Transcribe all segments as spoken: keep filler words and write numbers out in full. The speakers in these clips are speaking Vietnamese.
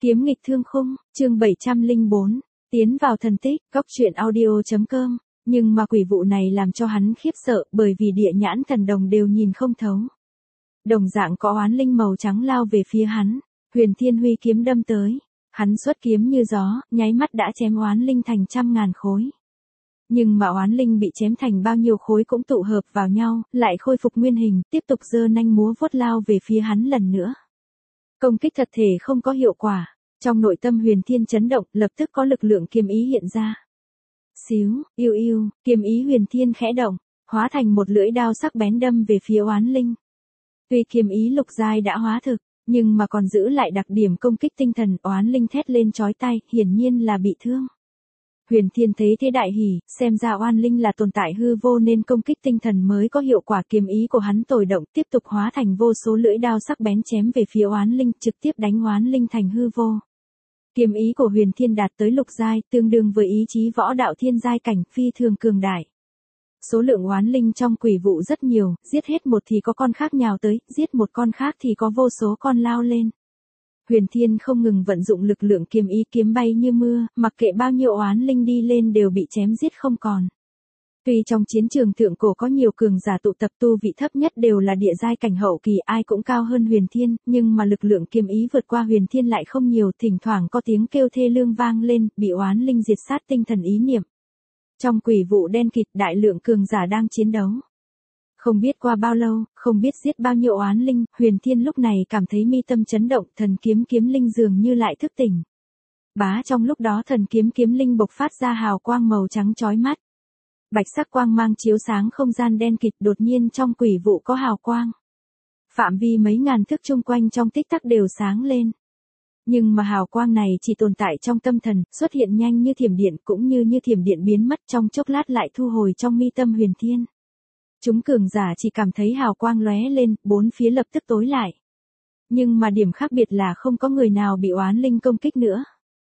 Kiếm nghịch thương khung, chương bảy trăm lẻ bốn, tiến vào thần tích, góc truyện audio.com, nhưng mà quỷ vụ này làm cho hắn khiếp sợ bởi vì địa nhãn thần đồng đều nhìn không thấu. Đồng dạng có oán linh màu trắng lao về phía hắn, Huyền Thiên huy kiếm đâm tới, hắn xuất kiếm như gió, nháy mắt đã chém oán linh thành trăm ngàn khối. Nhưng mà oán linh bị chém thành bao nhiêu khối cũng tụ hợp vào nhau, lại khôi phục nguyên hình, tiếp tục giơ nanh múa vuốt lao về phía hắn lần nữa. Công kích thật thể không có hiệu quả, trong nội tâm Huyền Thiên chấn động, lập tức có lực lượng kiếm ý hiện ra. Xíu, yêu yêu, kiếm ý Huyền Thiên khẽ động, hóa thành một lưỡi đao sắc bén đâm về phía oán linh. Tuy kiếm ý lục giai đã hóa thực, nhưng mà còn giữ lại đặc điểm công kích tinh thần, oán linh thét lên chói tai, hiển nhiên là bị thương. Huyền Thiên thấy thế đại hỉ, xem ra oan linh là tồn tại hư vô nên công kích tinh thần mới có hiệu quả, kiếm ý của hắn tồi động tiếp tục hóa thành vô số lưỡi đao sắc bén chém về phía oán linh, trực tiếp đánh oán linh thành hư vô. Kiếm ý của Huyền Thiên đạt tới lục giai, tương đương với ý chí võ đạo thiên giai cảnh, phi thường cường đại. Số lượng oán linh trong quỷ vụ rất nhiều, giết hết một thì có con khác nhào tới, giết một con khác thì có vô số con lao lên. Huyền Thiên không ngừng vận dụng lực lượng kiếm ý, kiếm bay như mưa, mặc kệ bao nhiêu oán linh đi lên đều bị chém giết không còn. Tuy trong chiến trường thượng cổ có nhiều cường giả tụ tập, tu vị thấp nhất đều là địa giai cảnh hậu kỳ, ai cũng cao hơn Huyền Thiên, nhưng mà lực lượng kiếm ý vượt qua Huyền Thiên lại không nhiều, thỉnh thoảng có tiếng kêu thê lương vang lên, bị oán linh diệt sát tinh thần ý niệm. Trong quỷ vụ đen kịt, đại lượng cường giả đang chiến đấu. Không biết qua bao lâu, không biết giết bao nhiêu oán linh, Huyền Thiên lúc này cảm thấy mi tâm chấn động, thần kiếm kiếm linh dường như lại thức tỉnh. Bá trong lúc đó thần kiếm kiếm linh bộc phát ra hào quang màu trắng chói mắt. Bạch sắc quang mang chiếu sáng không gian đen kịt, đột nhiên trong quỷ vụ có hào quang. Phạm vi mấy ngàn thước chung quanh trong tích tắc đều sáng lên. Nhưng mà hào quang này chỉ tồn tại trong tâm thần, xuất hiện nhanh như thiểm điện, cũng như như thiểm điện biến mất trong chốc lát lại thu hồi trong mi tâm Huyền Thiên. Chúng cường giả chỉ cảm thấy hào quang lóe lên, bốn phía lập tức tối lại. Nhưng mà điểm khác biệt là không có người nào bị oán linh công kích nữa.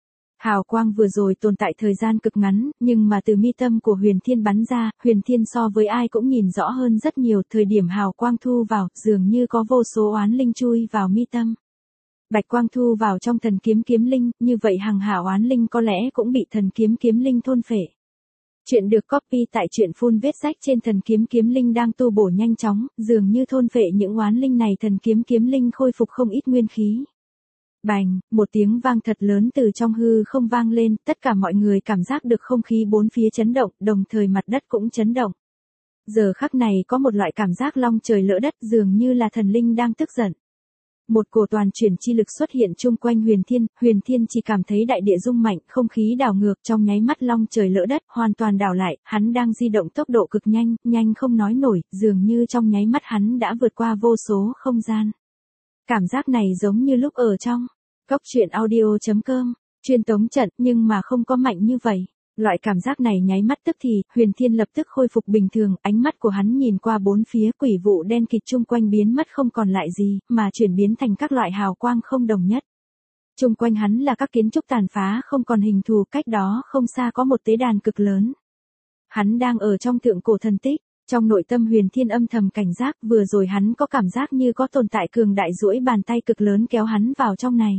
Hào quang vừa rồi tồn tại thời gian cực ngắn, nhưng mà từ mi tâm của Huyền Thiên bắn ra, Huyền Thiên so với ai cũng nhìn rõ hơn rất nhiều, thời điểm hào quang thu vào, dường như có vô số oán linh chui vào mi tâm. Bạch quang thu vào trong thần kiếm kiếm linh, như vậy hàng hà oán linh có lẽ cũng bị thần kiếm kiếm linh thôn phệ. Chuyện được copy tại truyện full vết sách trên thần kiếm kiếm linh đang tu bổ nhanh chóng, dường như thôn phệ những oán linh này, thần kiếm kiếm linh khôi phục không ít nguyên khí. Bành, một tiếng vang thật lớn từ trong hư không vang lên, tất cả mọi người cảm giác được không khí bốn phía chấn động, đồng thời mặt đất cũng chấn động. Giờ khắc này có một loại cảm giác long trời lỡ đất, dường như là thần linh đang tức giận. Một cổ toàn chuyển chi lực xuất hiện chung quanh Huyền Thiên, Huyền Thiên chỉ cảm thấy đại địa rung mạnh, không khí đảo ngược, trong nháy mắt long trời lỡ đất, hoàn toàn đảo lại, hắn đang di động tốc độ cực nhanh, nhanh không nói nổi, dường như trong nháy mắt hắn đã vượt qua vô số không gian. Cảm giác này giống như lúc ở trong góc truyện audio.com, chuyên tống trận, nhưng mà không có mạnh như vậy. Loại cảm giác này nháy mắt tức thì, Huyền Thiên lập tức khôi phục bình thường, ánh mắt của hắn nhìn qua bốn phía, quỷ vụ đen kịt chung quanh biến mất không còn lại gì, mà chuyển biến thành các loại hào quang không đồng nhất. Chung quanh hắn là các kiến trúc tàn phá không còn hình thù, cách đó không xa có một tế đàn cực lớn. Hắn đang ở trong thượng cổ thần tích, trong nội tâm Huyền Thiên âm thầm cảnh giác, vừa rồi hắn có cảm giác như có tồn tại cường đại duỗi bàn tay cực lớn kéo hắn vào trong này.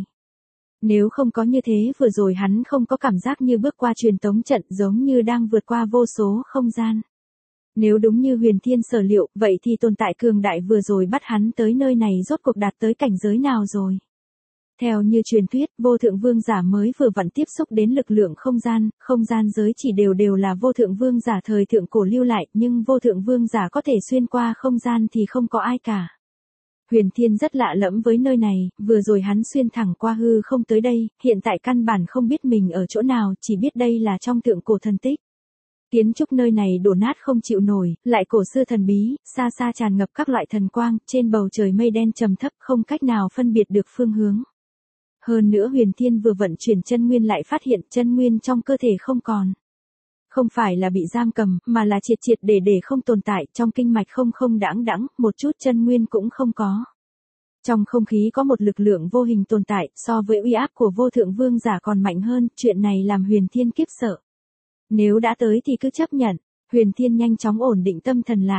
Nếu không có như thế vừa rồi hắn không có cảm giác như bước qua truyền tống trận, giống như đang vượt qua vô số không gian. Nếu đúng như Huyền Thiên sở liệu, vậy thì tồn tại cường đại vừa rồi bắt hắn tới nơi này rốt cuộc đạt tới cảnh giới nào rồi? Theo như truyền thuyết, vô thượng vương giả mới vừa vặn tiếp xúc đến lực lượng không gian, không gian giới chỉ đều đều là vô thượng vương giả thời thượng cổ lưu lại, nhưng vô thượng vương giả có thể xuyên qua không gian thì không có ai cả. Huyền Thiên rất lạ lẫm với nơi này, vừa rồi hắn xuyên thẳng qua hư không tới đây, hiện tại căn bản không biết mình ở chỗ nào, chỉ biết đây là trong thượng cổ thần tích. Kiến trúc nơi này đổ nát không chịu nổi, lại cổ xưa thần bí, xa xa tràn ngập các loại thần quang, trên bầu trời mây đen trầm thấp không cách nào phân biệt được phương hướng. Hơn nữa Huyền Thiên vừa vận chuyển chân nguyên lại phát hiện chân nguyên trong cơ thể không còn. Không phải là bị giam cầm, mà là triệt triệt để để không tồn tại, trong kinh mạch không không đãng đãng, một chút chân nguyên cũng không có. Trong không khí có một lực lượng vô hình tồn tại, so với uy áp của vô thượng vương giả còn mạnh hơn, chuyện này làm Huyền Thiên kiếp sợ. Nếu đã tới thì cứ chấp nhận, Huyền Thiên nhanh chóng ổn định tâm thần lại.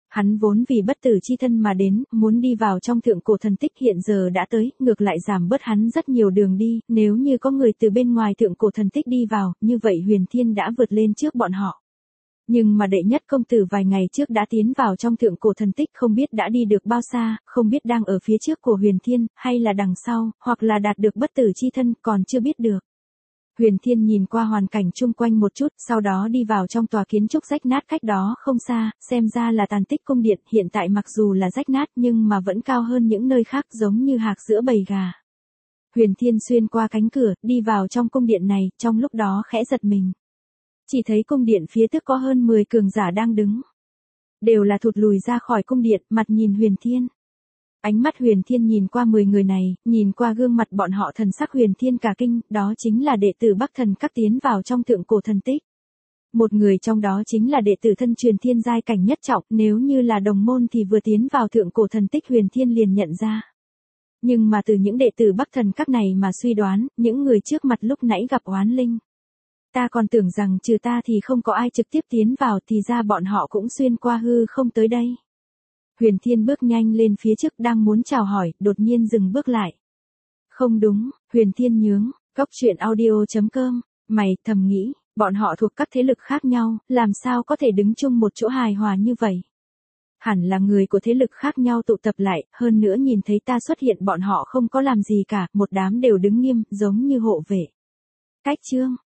Hắn vốn vì bất tử chi thân mà đến, muốn đi vào trong thượng cổ thần tích hiện giờ đã tới, ngược lại giảm bớt hắn rất nhiều đường đi, nếu như có người từ bên ngoài thượng cổ thần tích đi vào, như vậy Huyền Thiên đã vượt lên trước bọn họ. Nhưng mà đệ nhất công tử vài ngày trước đã tiến vào trong thượng cổ thần tích, không biết đã đi được bao xa, không biết đang ở phía trước của Huyền Thiên, hay là đằng sau, hoặc là đạt được bất tử chi thân, còn chưa biết được. Huyền Thiên nhìn qua hoàn cảnh chung quanh một chút, sau đó đi vào trong tòa kiến trúc rách nát cách đó không xa, xem ra là tàn tích cung điện, hiện tại mặc dù là rách nát nhưng mà vẫn cao hơn những nơi khác, giống như hạc giữa bầy gà. Huyền Thiên xuyên qua cánh cửa, đi vào trong cung điện này, trong lúc đó khẽ giật mình. Chỉ thấy cung điện phía trước có hơn mười cường giả đang đứng. Đều là thụt lùi ra khỏi cung điện, mặt nhìn Huyền Thiên. Ánh mắt Huyền Thiên nhìn qua mười người này, nhìn qua gương mặt bọn họ, thần sắc Huyền Thiên cả kinh, đó chính là đệ tử Bắc Thần Các tiến vào trong thượng cổ thần tích. Một người trong đó chính là đệ tử thân truyền thiên giai cảnh nhất trọng, nếu như là đồng môn thì vừa tiến vào thượng cổ thần tích Huyền Thiên liền nhận ra. Nhưng mà từ những đệ tử Bắc Thần Các này mà suy đoán, những người trước mặt lúc nãy gặp oán linh. Ta còn tưởng rằng trừ ta thì không có ai trực tiếp tiến vào, thì ra bọn họ cũng xuyên qua hư không tới đây. Huyền Thiên bước nhanh lên phía trước đang muốn chào hỏi, đột nhiên dừng bước lại. Không đúng, Huyền Thiên nhướng, cốc truyện audio chấm com, mày thầm nghĩ, bọn họ thuộc các thế lực khác nhau, làm sao có thể đứng chung một chỗ hài hòa như vậy. Hẳn là người của thế lực khác nhau tụ tập lại, hơn nữa nhìn thấy ta xuất hiện bọn họ không có làm gì cả, một đám đều đứng nghiêm, giống như hộ vệ. Cách chương